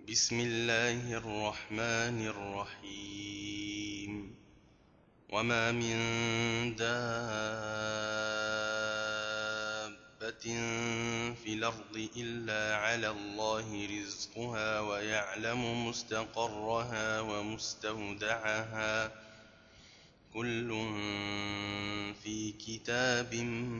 بسم الله الرحمن الرحيم. وما من دابة في الأرض إلا على الله رزقها ويعلم مستقرها ومستودعها كل في كتاب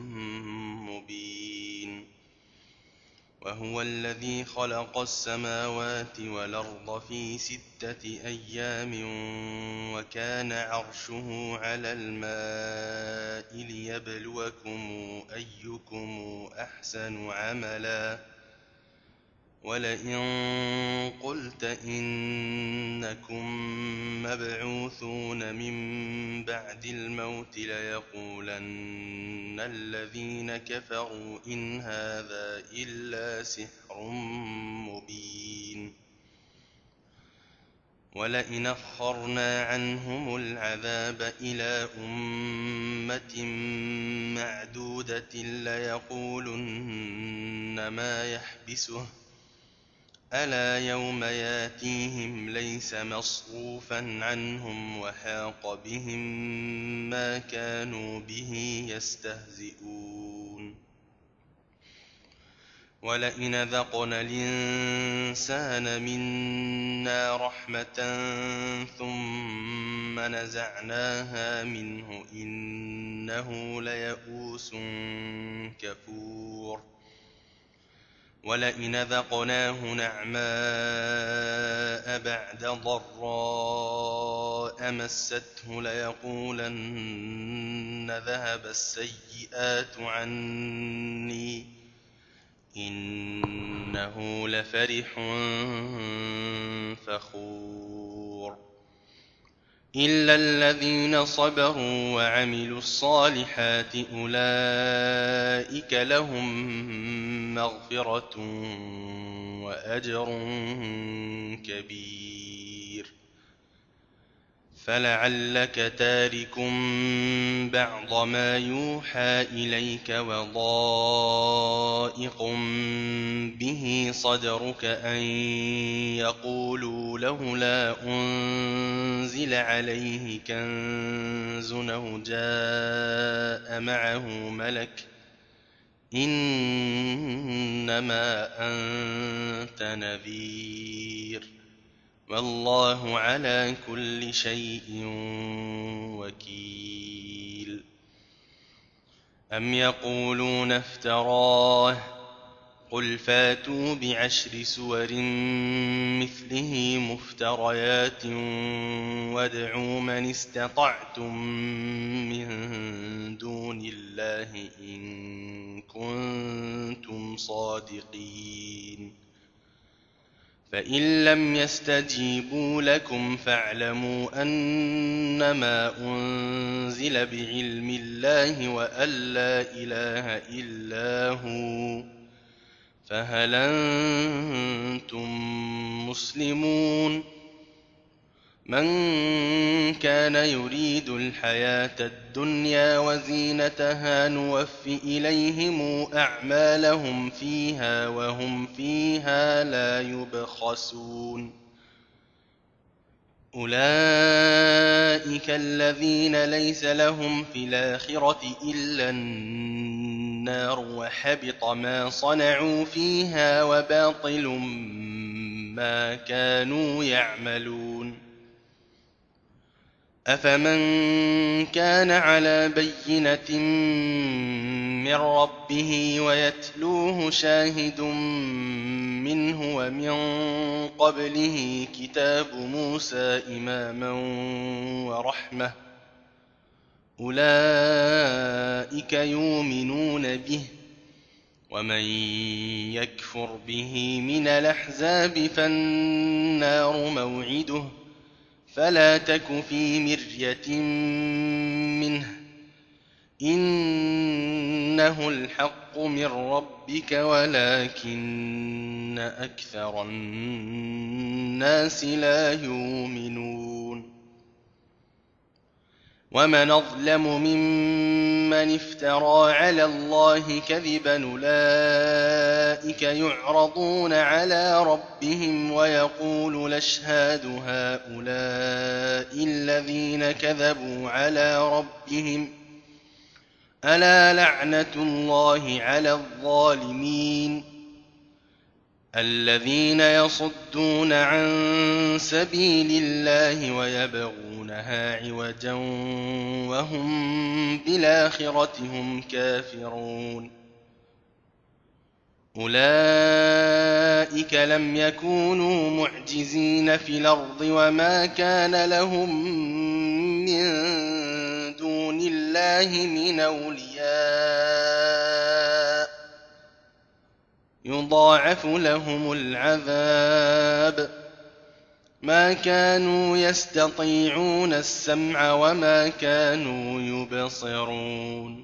مبين. وهو الذي خلق السماوات والأرض في 6 أيام وكان عرشه على الماء ليبلوكم أيكم أحسن عملا ولئن قلت إنكم مبعوثون من بعد الموت ليقولن الذين كفروا إن هذا إلا سحر مبين. ولئن أخرنا عنهم العذاب إلى أمة معدودة ليقولن ما يحبسه ألا يوم ياتيهم ليس مصروفا عنهم وحاق بهم ما كانوا به يستهزئون. ولئن ذقنا الإنسان منا رحمة ثم نزعناها منه إنه ليئوس كفور. ولئن ذقناه نعماء بعد ضراء مسته ليقولن ذهب السيئات عني إنه لفرح فخور. إلا الذين صبروا وعملوا الصالحات أولئك لهم مغفرة وأجر كبير. فلعلك تارك بعض ما يوحى إليك وضائق به صدرك أن يقولوا لولا أنزل عليه كنز أو جاء معه ملك إنما أنت نذير والله على كل شيء وكيل. أم يقولون افتراه قل فاتوا ب10 سور مثله مفتريات وادعوا من استطعتم من دون الله إن كنتم صادقين. فإن لم يستجيبوا لكم فاعلموا أنما أنزل بعلم الله وأن لا إله إلا هو فهل أنتم مسلمون؟ من كان يريد الحياة الدنيا وزينتها نوف إليهم أعمالهم فيها وهم فيها لا يبخسون. أولئك الذين ليس لهم في الآخرة إلا النار وحبط ما صنعوا فيها وباطل ما كانوا يعملون. أفمن كان على بينة من ربه ويتلوه شاهد منه ومن قبله كتاب موسى إماما ورحمة أولئك يؤمنون به ومن يكفر به من الأحزاب فالنار موعده فلا تك في مرية منه إنه الحق من ربك ولكن أكثر الناس لا يؤمنون. ومن أظلم ممن افترى على الله كذبا أولئك يعرضون على ربهم ويقول الأشهاد هؤلاء الذين كذبوا على ربهم ألا لعنة الله على الظالمين الذين يصدون عن سبيل الله ويبغونها عوجا وهم بالآخرة هم كافرون أولئك لم يكونوا معجزين في الأرض وما كان لهم من دون الله من أولياء يضاعف لهم العذاب ما كانوا يستطيعون السمع وما كانوا يبصرون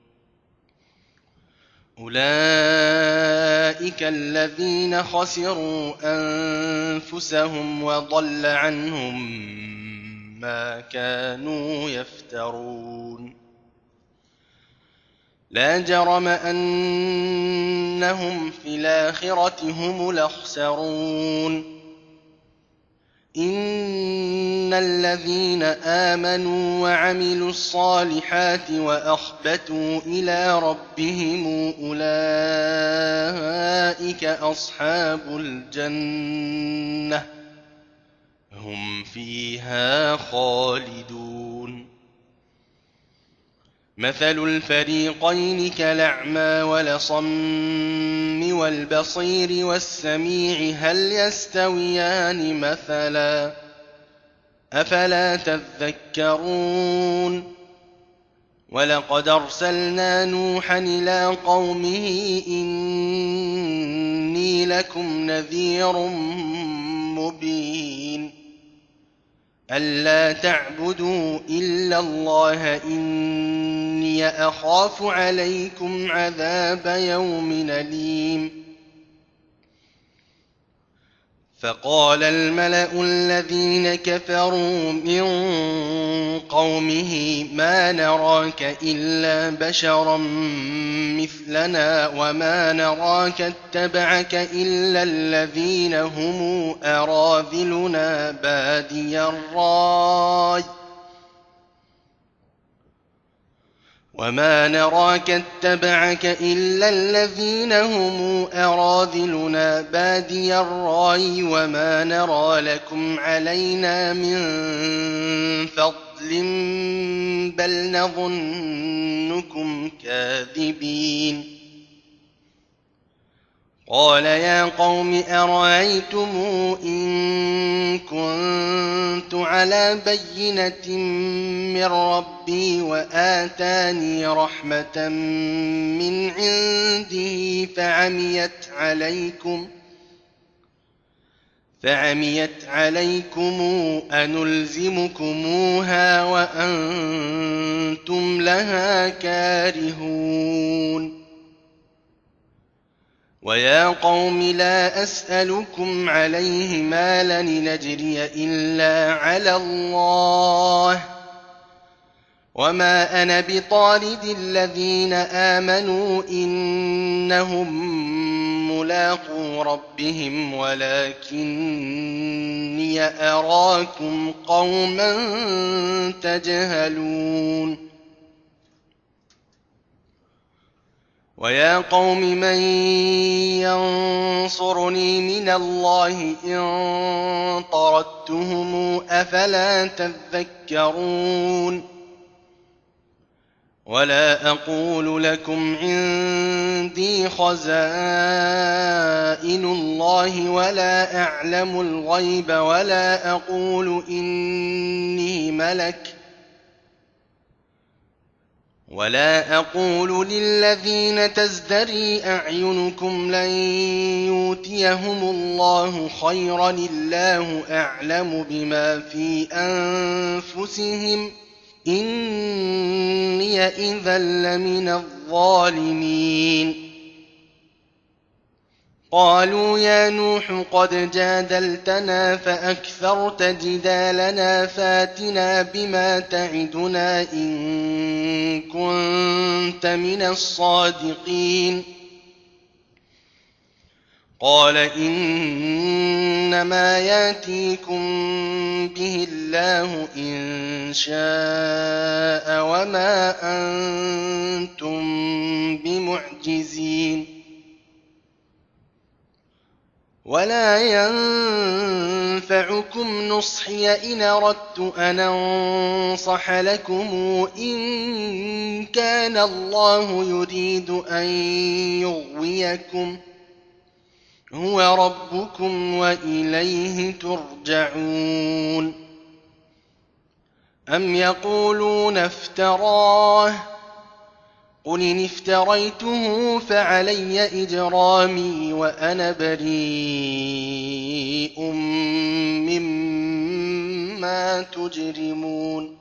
أولئك الذين خسروا أنفسهم وضل عنهم ما كانوا يفترون لا جرم أنهم في الآخرة هم الأخسرون إن الذين آمنوا وعملوا الصالحات وأخبتوا إلى ربهم أولئك أصحاب الجنة هم فيها خالدون مثل الفريقين كالأعمى والأصم والبصير والسميع هل يستويان مثلا أفلا تذكرون ولقد أرسلنا نوحا إلى قومه إني لكم نذير مبين ألا تعبدوا إلا الله إني أخاف عليكم عذاب يوم أليم فقال الملأ الذين كفروا من قومه ما نراك إلا بشرا مثلنا وما نراك اتبعك إلا الذين هم أراذلنا بادي الرأي وما نراك اتبعك إلا الذين هم أراذلنا بادي الرأي وما نرى لكم علينا من فضل بل نظنكم كاذبين قال يا قوم أرأيتم إن كنت على بينة من ربي وآتاني رحمة من عنده فعميت عليكم أنلزمكموها وأنتم لها كارهون ويا قوم لا أسألكم عليه مالا نجري إلا على الله وما أنا بطارد الذين آمنوا إنهم ملاقو ربهم ولكني أراكم قوما تجهلون ويا قوم من ينصرني من الله إن طردتهم أفلا تذكرون ولا أقول لكم عندي خزائن الله ولا أعلم الغيب ولا أقول إني ملك ولا أقول للذين تزدري أعينكم لن يؤتيهم الله خيرا الله أعلم بما في أنفسهم إني إذا لمن الظالمين قالوا يا نوح قد جادلتنا فأكثرت جدالنا فاتنا بما تعدنا إن كنت من الصادقين قال إنما ياتيكم به الله إن شاء وما أنتم بمعجزين ولا ينفعكم نصحي إن أردت أن أنصح لكم إن كان الله يريد أن يغويكم هو ربكم وإليه ترجعون أم يقولون افتراه قل إن افتريته فعلي إجرامي وأنا بريء مما تجرمون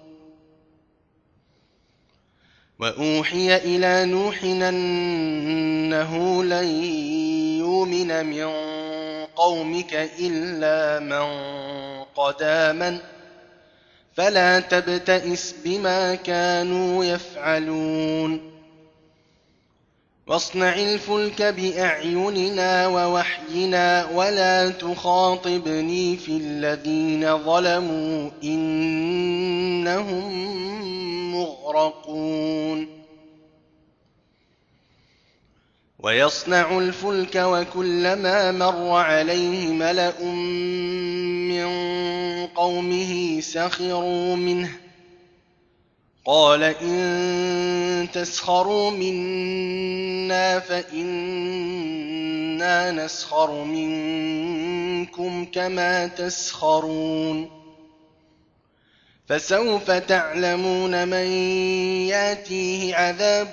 وأوحي إلى نوح أنه لن يؤمن من قومك إلا من قد آمن فلا تبتئس بما كانوا يفعلون واصنع الفلك بأعيننا ووحينا ولا تخاطبني في الذين ظلموا إنهم مغرقون ويصنع الفلك وكلما مر عليه ملأ من قومه سخروا منه قال إن تسخروا منا فإنا نسخر منكم كما تسخرون فسوف تعلمون من ياتيه عذاب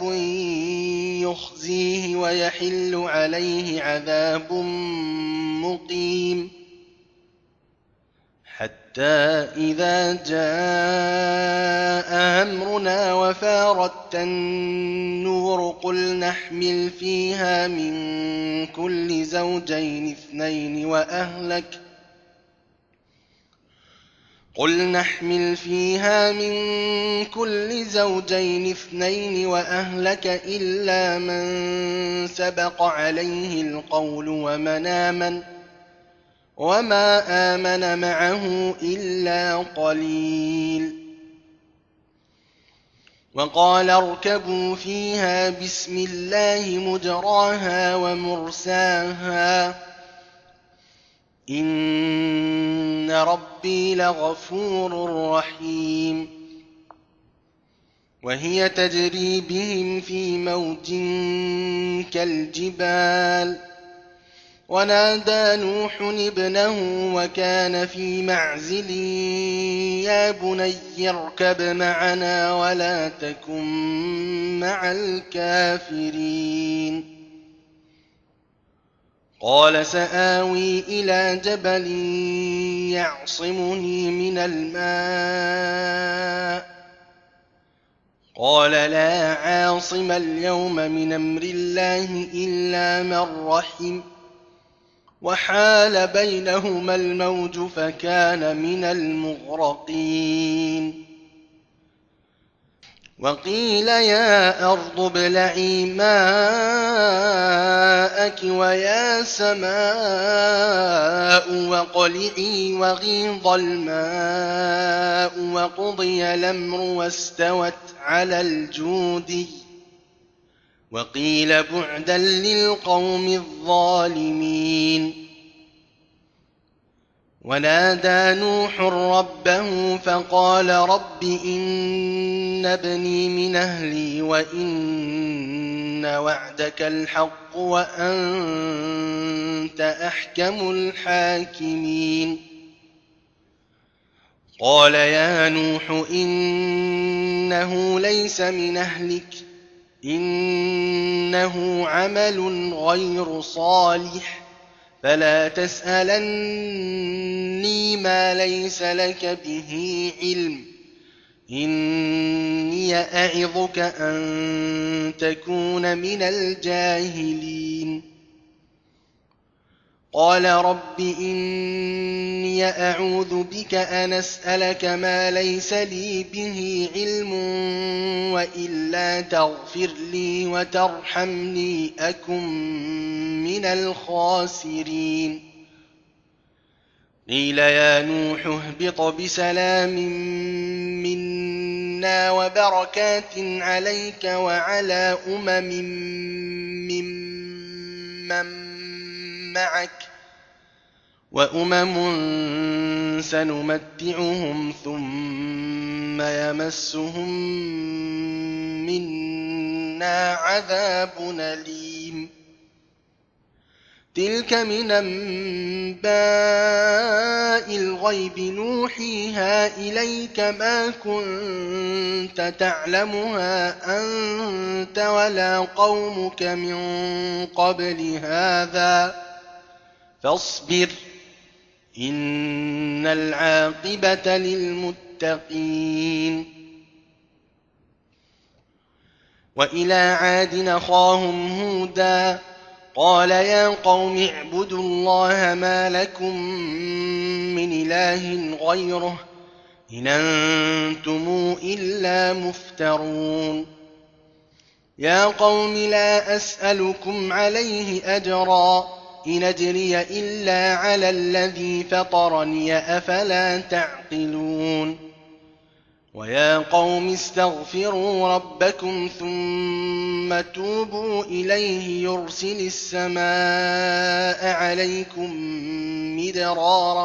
يخزيه ويحل عليه عذاب مقيم حتى إذا جاء أمرنا وفارت النور قل نحمل فيها من كل زوجين اثنين وأهلك إلا من سبق عليه القول وما آمن معه إلا قليل وقال اركبوا فيها بسم الله مجراها ومرساها إن ربي لغفور رحيم وهي تجري بهم في موج كالجبال ونادى نوح ابنه وكان في معزل يا بني اركب معنا ولا تكن مع الكافرين قال سآوي إلى جبل يعصمني من الماء قال لا عاصم اليوم من أمر الله إلا من رحم وحال بينهما الموج فكان من المغرقين وقيل يا أرض ابلعي ماءك ويا سماء واقلعي وغيض الماء وقضي الأمر واستوت على الجودي وقيل بعدا للقوم الظالمين ونادى نوح ربه فقال رب إن ابني من أهلي وإن وعدك الحق وأنت أحكم الحاكمين قال يا نوح إنه ليس من أهلك إنه عمل غير صالح فلا تسألني ما ليس لك به علم إني أعظك أن تكون من الجاهلين قال رب إني أعوذ بك أن أسألك ما ليس لي به علم وإلا تغفر لي وترحمني أكن من الخاسرين قيل يا نوح اهبط بسلام منا وبركات عليك وعلى ممن معك وأمم سنمتعهم ثم يمسهم منا عذاب أليم تلك من أنباء الغيب نوحيها إليك ما كنت تعلمها أنت ولا قومك من قبل هذا فاصبر إن العاقبة للمتقين وإلى عاد أخاهم هودا قال يا قوم اعبدوا الله ما لكم من إله غيره إن أنتم إلا مفترون يا قوم لا أسألكم عليه أجرا إن أجري إلا على الذي فطرني أفلا تعقلون ويا قوم استغفروا ربكم ثم توبوا إليه يرسل السماء عليكم مدرارا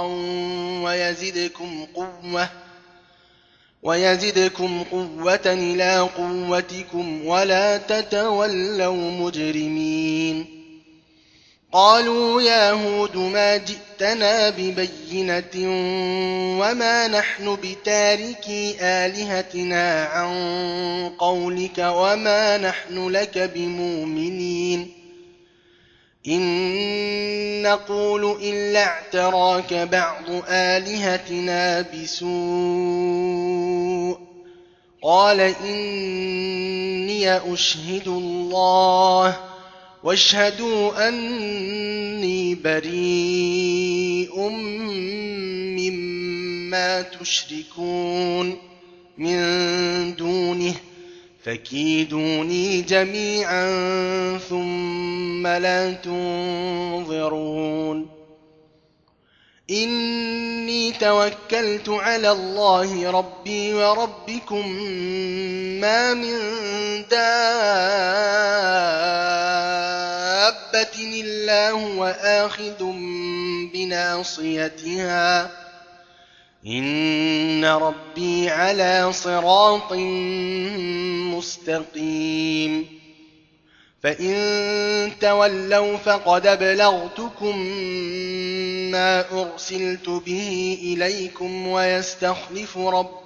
ويزدكم قوة إلى قوتكم ولا تتولوا مجرمين قالوا يا هود ما جئتنا ببينة وما نحن بتاركي آلهتنا عن قولك وما نحن لك بمؤمنين إن نقول إلا اعتراك بعض آلهتنا بسوء قال إني أشهد الله واشهدوا أني بريء مما تشركون من دونه فكيدوني جميعا ثم لا تنظرون إني توكلت على الله ربي وربكم ما من دابة إلا هو آخذ بناصيتها إن ربي على صراط مستقيم فإن تولوا فقد أبلغتكم ما أرسلت به إليكم ويستخلف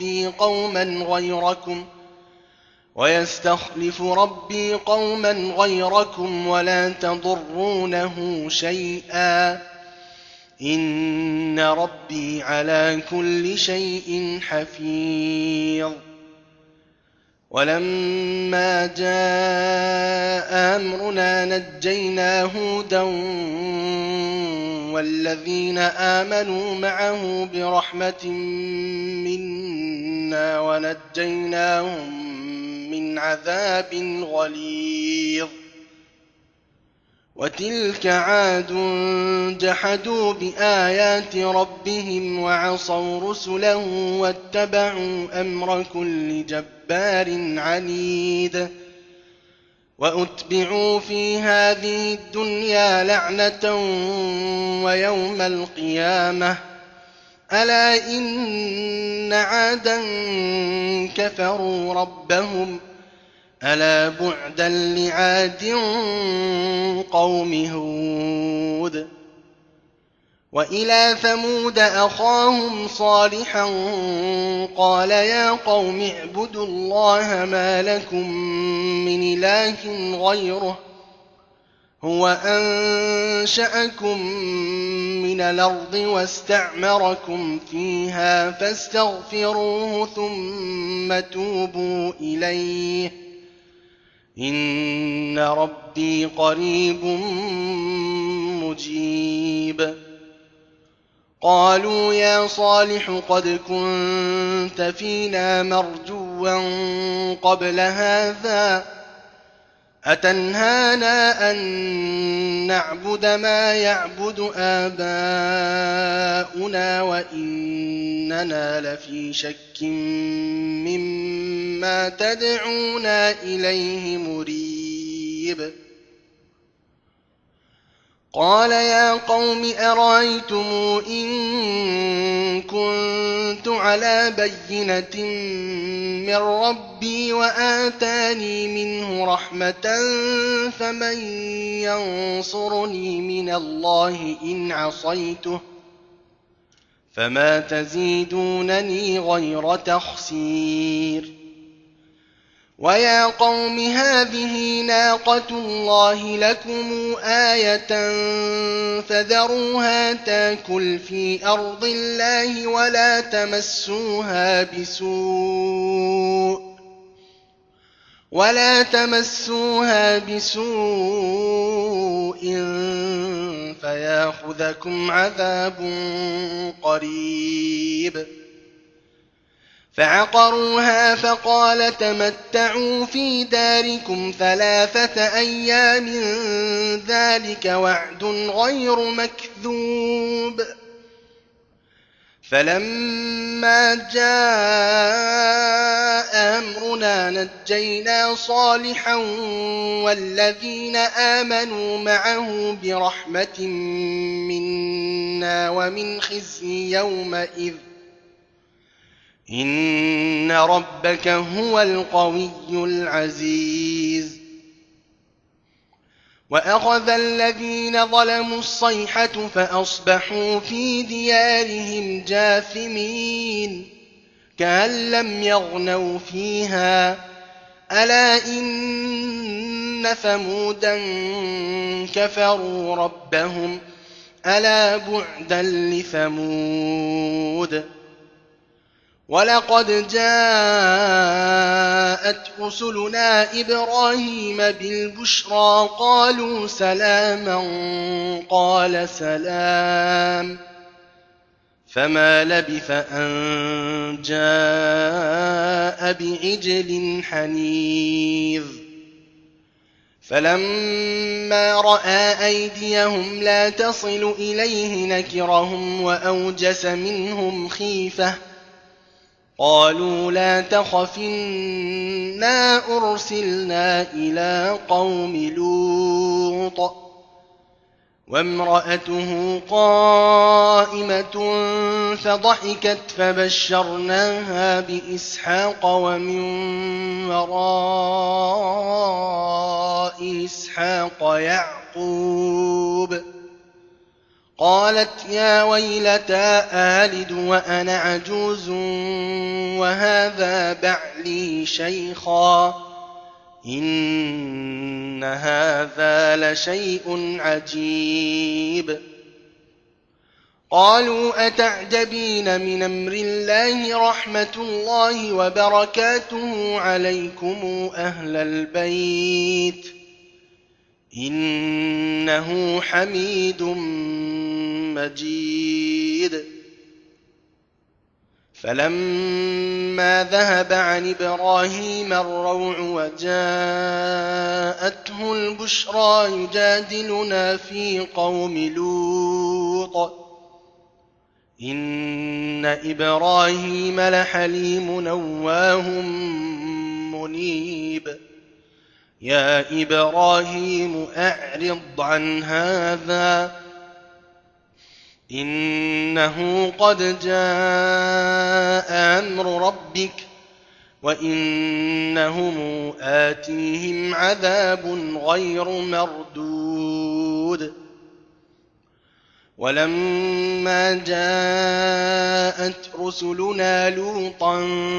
ربي قوما غيركم ولا تضرونه شيئا إن ربي على كل شيء حفيظ ولما جاء أمرنا نجينا هودا والذين آمنوا معه برحمة منا ونجيناهم من عذاب غليظ وتلك عاد جحدوا بآيات ربهم وعصوا رسله واتبعوا أمر كل جبار عنيد وأتبعوا في هذه الدنيا لعنة ويوم القيامة ألا إن عادا كفروا ربهم ألا بعدا لعاد قوم هود وإلى ثمود أخاهم صالحا قال يا قوم اعبدوا الله ما لكم من إله غيره هو أنشأكم من الأرض واستعمركم فيها فاستغفروه ثم توبوا إليه إن ربي قريب مجيب قالوا يا صالح قد كنت فينا مرجوا قبل هذا أتنهانا أن نعبد ما يعبد آباؤنا وإننا لفي شك مما تدعونا إليه مريب قال يا قوم أرأيتم إن كنت على بينة من ربي وآتاني منه رحمة فمن ينصرني من الله إن عصيته فما تزيدونني غير تخسير ويا قوم هذه ناقة الله لكم آية فذروها تاكل في أرض الله ولا تمسوها بسوء فياخذكم عذاب قريب فعقروها فقال تمتعوا في داركم 3 أيام ذلك وعد غير مكذوب فلما جاء أمرنا نجينا صالحا والذين آمنوا معه برحمة منا ومن خزي يومئذ إن ربك هو القوي العزيز وأخذ الذين ظلموا الصيحة فأصبحوا في ديارهم جاثمين كأن لم يغنوا فيها ألا إن ثمودا كفروا ربهم ألا بعدا لثمود ولقد جاءت رسلنا إبراهيم بالبشرى قالوا سلاما قال سلام فما لبث أن جاء بعجل حنيذ فلما رأى أيديهم لا تصل إليه نكرهم وأوجس منهم خيفة قالوا لا تخف إنا أرسلنا إلى قوم لوط وامرأته قائمة فضحكت فبشرناها بإسحاق ومن وراء إسحاق يعقوب قالت يا ويلتى آلد وأنا عجوز وهذا بعلي شيخا إن هذا لشيء عجيب قالوا أتعجبين من أمر الله رحمة الله وبركاته عليكم أهل البيت إنه حميد مجيد فلما ذهب عن إبراهيم الروع وجاءته البشرى يجادلنا في قوم لوط إن إبراهيم لحليم أواه منيب يا إبراهيم أعرض عن هذا إنه قد جاء أمر ربك وإنهم آتيهم عذاب غير مردود ولما جاءت رسلنا لوطا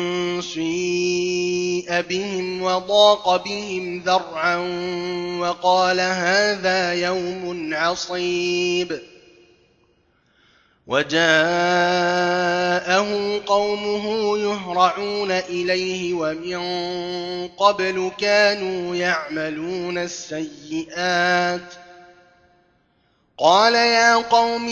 سيء بهم وضاق بهم ذرعا وقال هذا يوم عصيب وجاءه قومه يهرعون إليه ومن قبل كانوا يعملون السيئات قال يا قوم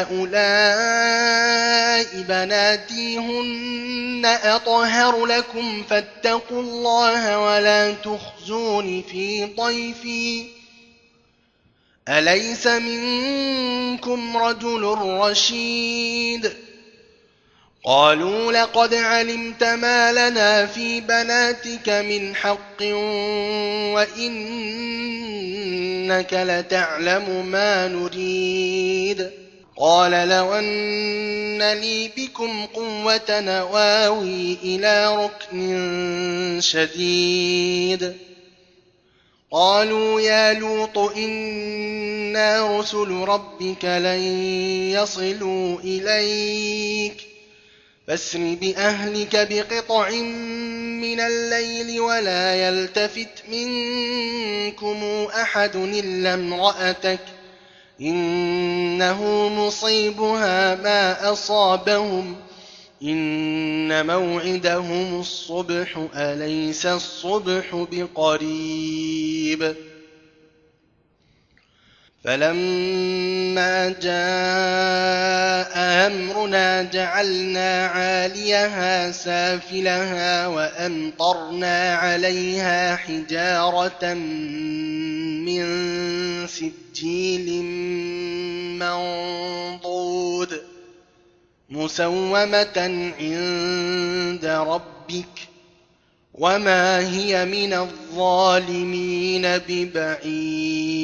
هؤلاء بناتي هن أطهر لكم فاتقوا الله ولا تخزون في ضيفي أليس منكم رجل رشيد قالوا لقد علمت ما لنا في بناتك من حق وإنك لتعلم ما نريد قال لو أن لي بكم قوة نواوي إلى ركن شديد قالوا يا لوط إنا رسل ربك لن يصلوا إليك فاسر بأهلك بقطع من الليل ولا يلتفت منكم أحد إلا امرأتك إنه مصيبها ما أصابهم إن موعدهم الصبح أليس الصبح بقريب فلما جاء أمرنا جعلنا عاليها سافلها وأمطرنا عليها حجارة من سجيل منضود مسومة عند ربك وما هي من الظالمين ببعيد